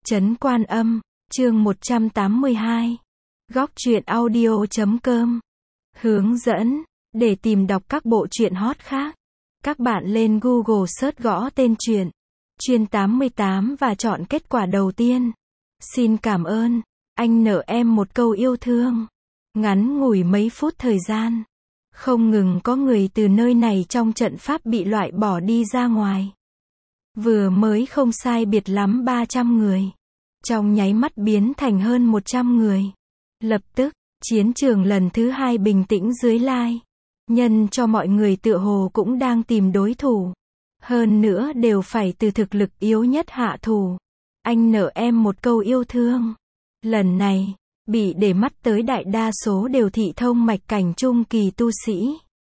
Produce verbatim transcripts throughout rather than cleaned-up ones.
Trấn Quan Âm, chương một trăm tám mươi hai. Góc truyện audio chấm com. Hướng dẫn, để tìm đọc các bộ truyện hot khác, các bạn lên Google search gõ tên truyện Chuyên tám mươi tám và chọn kết quả đầu tiên. Xin cảm ơn, anh nợ em một câu yêu thương. Ngắn ngủi mấy phút thời gian, không ngừng có người từ nơi này trong trận pháp bị loại bỏ đi ra ngoài. Vừa mới không sai biệt lắm ba trăm người, trong nháy mắt biến thành hơn một trăm người. Lập tức, chiến trường lần thứ hai bình tĩnh dưới lai. Nhân cho mọi người tựa hồ cũng đang tìm đối thủ. Hơn nữa đều phải từ thực lực yếu nhất hạ thủ. Anh nợ em một câu yêu thương. Lần này, bị để mắt tới đại đa số đều thị thông mạch cảnh trung kỳ tu sĩ.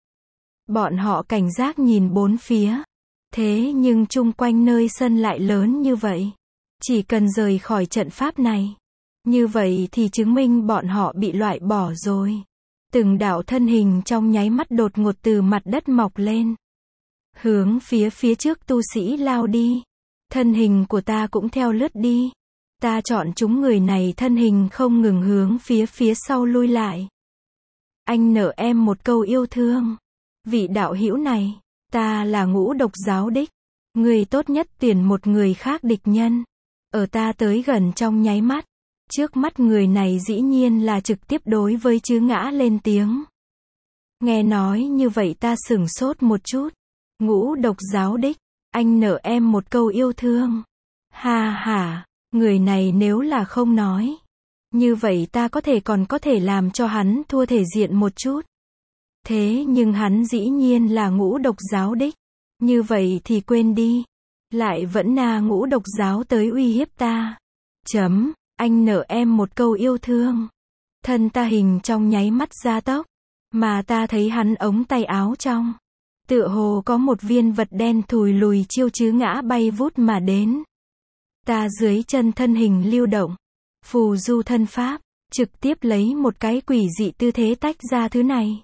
Bọn họ cảnh giác nhìn bốn phía. Thế nhưng chung quanh nơi sân lại lớn như vậy. Chỉ cần rời khỏi trận pháp này, như vậy thì chứng minh bọn họ bị loại bỏ rồi. Từng đạo thân hình trong nháy mắt đột ngột từ mặt đất mọc lên. Hướng phía phía trước tu sĩ lao đi. Thân hình của ta cũng theo lướt đi. Ta chọn chúng người này thân hình không ngừng hướng phía phía sau lui lại. Anh nợ em một câu yêu thương. Vị đạo hữu này, ta là Ngũ Độc Giáo đích. Người tốt nhất tuyển một người khác địch nhân. Ở ta tới gần trong nháy mắt. Trước mắt người này dĩ nhiên là trực tiếp đối với Chứ Ngã lên tiếng. Nghe nói như vậy ta sửng sốt một chút. Ngũ Độc Giáo đích, anh nợ em một câu yêu thương. Ha ha, người này nếu là không nói, như vậy ta có thể còn có thể làm cho hắn thua thể diện một chút. Thế nhưng hắn dĩ nhiên là Ngũ Độc Giáo đích. Như vậy thì quên đi. Lại vẫn na Ngũ Độc Giáo tới uy hiếp ta. Chấm, anh nợ em một câu yêu thương. Thân ta hình trong nháy mắt gia tốc. Mà ta thấy hắn ống tay áo trong. Tựa hồ có một viên vật đen thùi lùi chiêu Chứ Ngã bay vút mà đến. Ta dưới chân thân hình lưu động. Phù du thân pháp. Trực tiếp lấy một cái quỷ dị tư thế tách ra thứ này.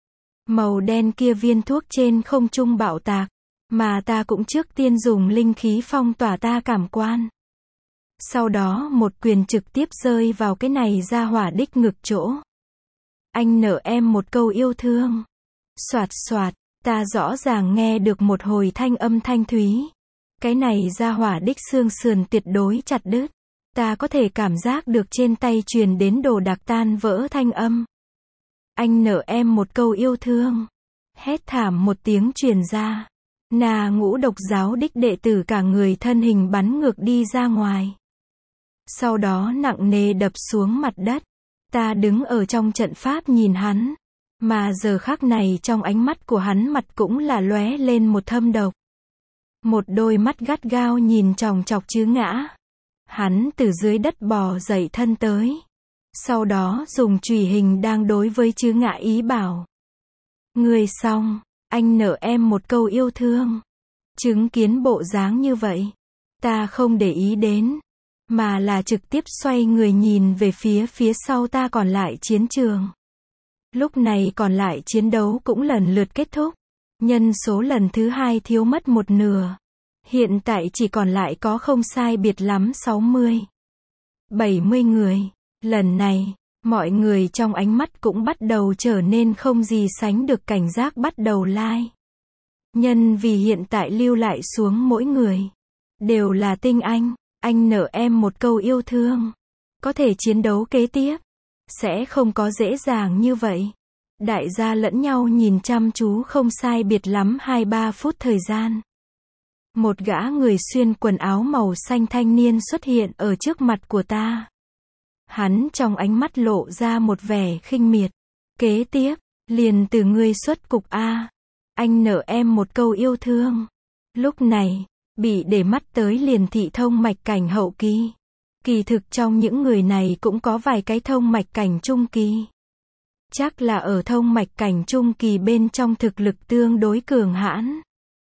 Màu đen kia viên thuốc trên không trung bạo tạc. Mà ta cũng trước tiên dùng linh khí phong tỏa ta cảm quan. Sau đó một quyền trực tiếp rơi vào cái này ra hỏa đích ngực chỗ. Anh nợ em một câu yêu thương. Soạt soạt, ta rõ ràng nghe được một hồi thanh âm thanh thúy. Cái này ra hỏa đích xương sườn tuyệt đối chặt đứt. Ta có thể cảm giác được trên tay truyền đến đồ đạc tan vỡ thanh âm. Anh nợ em một câu yêu thương. Hét thảm một tiếng truyền ra. Nà Ngũ Độc Giáo đích đệ tử cả người thân hình bắn ngược đi ra ngoài. Sau đó nặng nề đập xuống mặt đất. Ta đứng ở trong trận pháp nhìn hắn. Mà giờ khắc này trong ánh mắt của hắn mặt cũng là lóe lên một thâm độc. Một đôi mắt gắt gao nhìn chòng chọc Chứ Ngã. Hắn từ dưới đất bò dậy thân tới. Sau đó dùng chùy hình đang đối với Chứ Ngã ý bảo. Người xong, anh nợ em một câu yêu thương. Chứng kiến bộ dáng như vậy, ta không để ý đến, mà là trực tiếp xoay người nhìn về phía phía sau ta còn lại chiến trường. Lúc này còn lại chiến đấu cũng lần lượt kết thúc. Nhân số lần thứ hai thiếu mất một nửa. Hiện tại chỉ còn lại có không sai biệt lắm sáu mươi, bảy mươi người. Lần này, mọi người trong ánh mắt cũng bắt đầu trở nên không gì sánh được cảnh giác bắt đầu lai. Nhân vì hiện tại lưu lại xuống mỗi người đều là tinh anh. Anh nợ em một câu yêu thương. Có thể chiến đấu kế tiếp sẽ không có dễ dàng như vậy. Đại gia lẫn nhau nhìn chăm chú không sai biệt lắm hai ba phút thời gian. Một gã người xuyên quần áo màu xanh thanh niên xuất hiện ở trước mặt của ta. Hắn trong ánh mắt lộ ra một vẻ khinh miệt. Kế tiếp, liền từ ngươi xuất cục A. Anh nợ em một câu yêu thương. Lúc này, bị để mắt tới liền thị thông mạch cảnh hậu kỳ. Kỳ thực trong những người này cũng có vài cái thông mạch cảnh trung kỳ. Chắc là ở thông mạch cảnh trung kỳ bên trong thực lực tương đối cường hãn.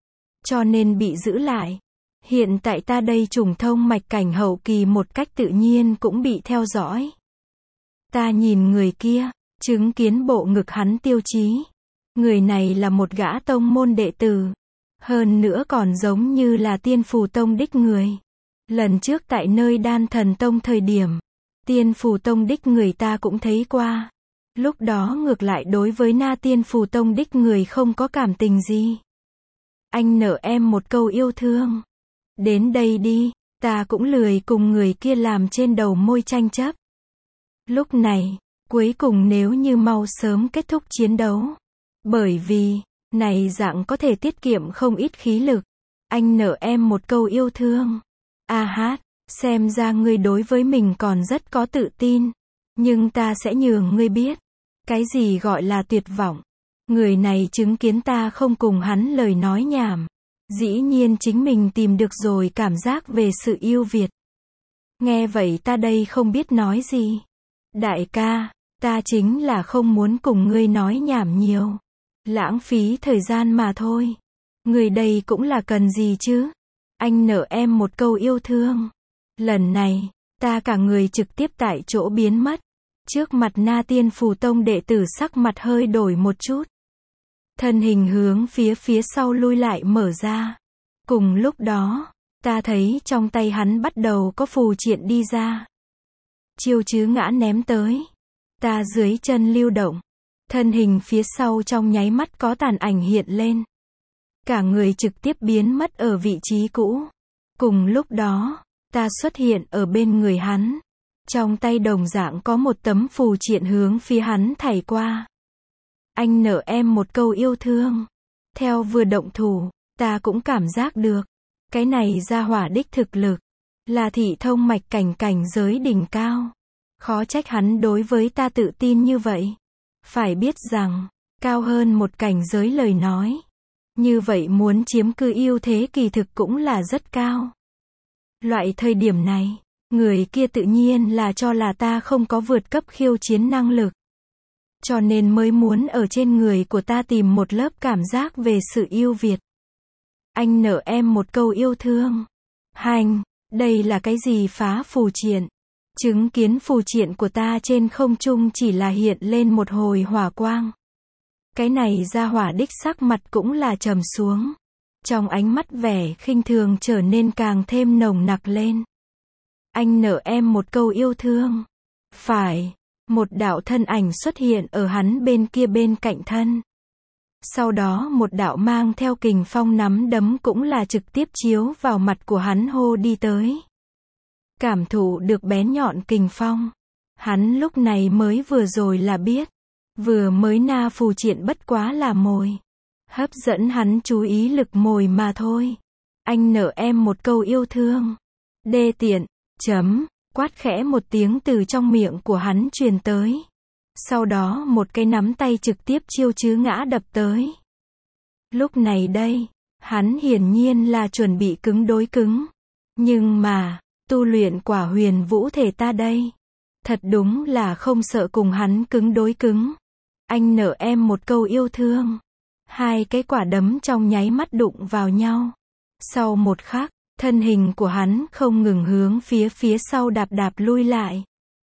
Cho nên bị giữ lại. Hiện tại ta đây trùng thông mạch cảnh hậu kỳ một cách tự nhiên cũng bị theo dõi. Ta nhìn người kia, chứng kiến bộ ngực hắn tiêu chí. Người này là một gã tông môn đệ tử. Hơn nữa còn giống như là Tiên Phù Tông đích người. Lần trước tại nơi Đan Thần Tông thời điểm, Tiên Phù Tông đích người ta cũng thấy qua. Lúc đó ngược lại đối với Na Tiên Phù Tông đích người không có cảm tình gì. Anh nợ em một câu yêu thương. Đến đây đi, ta cũng lười cùng người kia làm trên đầu môi tranh chấp. Lúc này, cuối cùng nếu như mau sớm kết thúc chiến đấu. Bởi vì, này dạng có thể tiết kiệm không ít khí lực. Anh nợ em một câu yêu thương. A hát, xem ra ngươi đối với mình còn rất có tự tin. Nhưng ta sẽ nhường ngươi biết. Cái gì gọi là tuyệt vọng. Người này chứng kiến ta không cùng hắn lời nói nhảm. Dĩ nhiên chính mình tìm được rồi cảm giác về sự yêu Việt. Nghe vậy ta đây không biết nói gì. Đại ca, ta chính là không muốn cùng ngươi nói nhảm nhiều. Lãng phí thời gian mà thôi. Người đây cũng là cần gì chứ? Anh nợ em một câu yêu thương. Lần này, ta cả người trực tiếp tại chỗ biến mất. Trước mặt Na Tiên Phù Tông đệ tử sắc mặt hơi đổi một chút. Thân hình hướng phía phía sau lui lại mở ra. Cùng lúc đó, ta thấy trong tay hắn bắt đầu có phù triện đi ra. Chiêu chứ ngã ném tới. Ta dưới chân lưu động. Thân hình phía sau trong nháy mắt có tàn ảnh hiện lên. Cả người trực tiếp biến mất ở vị trí cũ. Cùng lúc đó, ta xuất hiện ở bên người hắn. Trong tay đồng dạng có một tấm phù triện hướng phía hắn thảy qua. Anh nợ em một câu yêu thương. Theo vừa động thủ, ta cũng cảm giác được. Cái này ra hỏa đích thực lực. Là thị thông mạch cảnh cảnh giới đỉnh cao. Khó trách hắn đối với ta tự tin như vậy. Phải biết rằng, cao hơn một cảnh giới lời nói. Như vậy muốn chiếm cư ưu thế kỳ thực cũng là rất cao. Loại thời điểm này, người kia tự nhiên là cho là ta không có vượt cấp khiêu chiến năng lực. Cho nên mới muốn ở trên người của ta tìm một lớp cảm giác về sự yêu Việt. Anh nợ em một câu yêu thương. Hành, đây là cái gì phá phù triện? Chứng kiến phù triện của ta trên không trung chỉ là hiện lên một hồi hỏa quang. Cái này ra hỏa đích sắc mặt cũng là trầm xuống. Trong ánh mắt vẻ khinh thường trở nên càng thêm nồng nặc lên. Anh nợ em một câu yêu thương. Phải, một đạo thân ảnh xuất hiện ở hắn bên kia bên cạnh thân. Sau đó một đạo mang theo kình phong nắm đấm cũng là trực tiếp chiếu vào mặt của hắn hô đi tới. Cảm thụ được bén nhọn kình phong. Hắn lúc này mới vừa rồi là biết. Vừa mới na phù triện bất quá là mồi. Hấp dẫn hắn chú ý lực mồi mà thôi. Anh nợ em một câu yêu thương. Đê tiện, chấm, quát khẽ một tiếng từ trong miệng của hắn truyền tới. Sau đó một cái nắm tay trực tiếp chiêu chứ ngã đập tới. Lúc này đây, hắn hiển nhiên là chuẩn bị cứng đối cứng. Nhưng mà, tu luyện quả huyền vũ thể ta đây. Thật đúng là không sợ cùng hắn cứng đối cứng. Anh nợ em một câu yêu thương. Hai cái quả đấm trong nháy mắt đụng vào nhau. Sau một khắc, thân hình của hắn không ngừng hướng phía phía sau đạp đạp lui lại.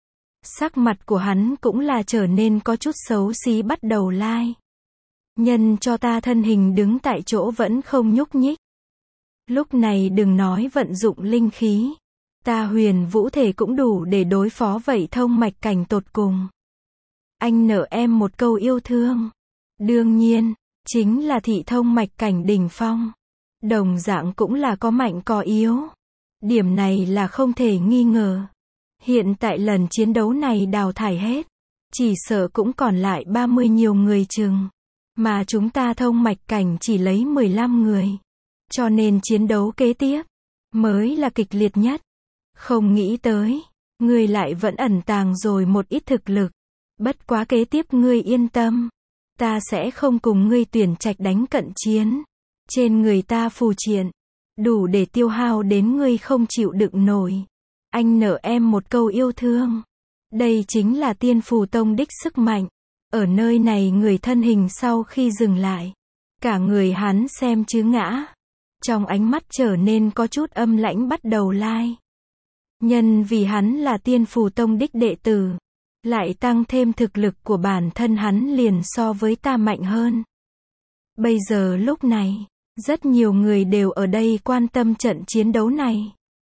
Sắc mặt của hắn cũng là trở nên có chút xấu xí bắt đầu lai. Nhân cho ta thân hình đứng tại chỗ vẫn không nhúc nhích. Lúc này đừng nói vận dụng linh khí. Ta huyền vũ thể cũng đủ để đối phó vậy thông mạch cảnh tột cùng. Anh nợ em một câu yêu thương. Đương nhiên, chính là thị thông mạch cảnh đỉnh phong. Đồng dạng cũng là có mạnh có yếu. Điểm này là không thể nghi ngờ. Hiện tại lần chiến đấu này đào thải hết. Chỉ sợ cũng còn lại ba mươi nhiều người chừng. Mà chúng ta thông mạch cảnh chỉ lấy mười lăm người. Cho nên chiến đấu kế tiếp mới là kịch liệt nhất. Không nghĩ tới, ngươi lại vẫn ẩn tàng rồi một ít thực lực. Bất quá kế tiếp ngươi yên tâm. Ta sẽ không cùng ngươi tuyển trạch đánh cận chiến. Trên người ta phù triện. Đủ để tiêu hao đến ngươi không chịu đựng nổi. Anh nợ em một câu yêu thương. Đây chính là Tiên Phù Tông đích sức mạnh. Ở nơi này người thân hình sau khi dừng lại. Cả người hắn xem chứ ngã. Trong ánh mắt trở nên có chút âm lãnh bắt đầu lai. Nhân vì hắn là Tiên Phù Tông đích đệ tử. Lại tăng thêm thực lực của bản thân hắn liền so với ta mạnh hơn. Bây giờ lúc này, rất nhiều người đều ở đây quan tâm trận chiến đấu này.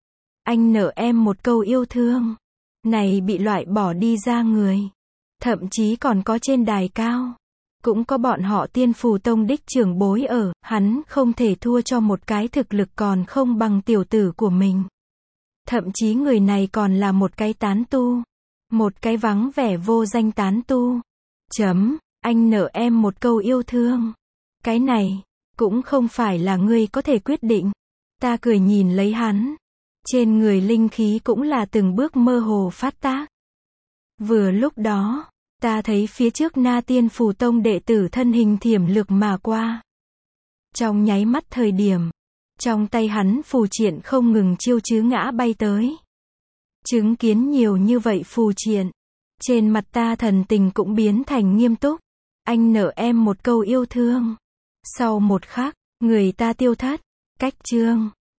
Anh nợ em một câu yêu thương. Này bị loại bỏ đi ra người. Thậm chí còn có trên đài cao. Cũng có bọn họ Tiên Phù Tông đích trưởng bối ở, hắn không thể thua cho một cái thực lực còn không bằng tiểu tử của mình. Thậm chí người này còn là một cái tán tu. Một cái vắng vẻ vô danh tán tu. Chấm, anh nợ em một câu yêu thương. Cái này, cũng không phải là ngươi có thể quyết định. Ta cười nhìn lấy hắn. Trên người linh khí cũng là từng bước mơ hồ phát tác. Vừa lúc đó, ta thấy phía trước Na Tiên Phù Tông đệ tử thân hình thiểm lược mà qua. Trong nháy mắt thời điểm, trong tay hắn phù triện không ngừng chiêu chứ ngã bay tới. Chứng kiến nhiều như vậy phù triện, trên mặt ta thần tình cũng biến thành nghiêm túc. Anh nợ em một câu yêu thương. Sau một khắc, người ta tiêu thất. Cách chương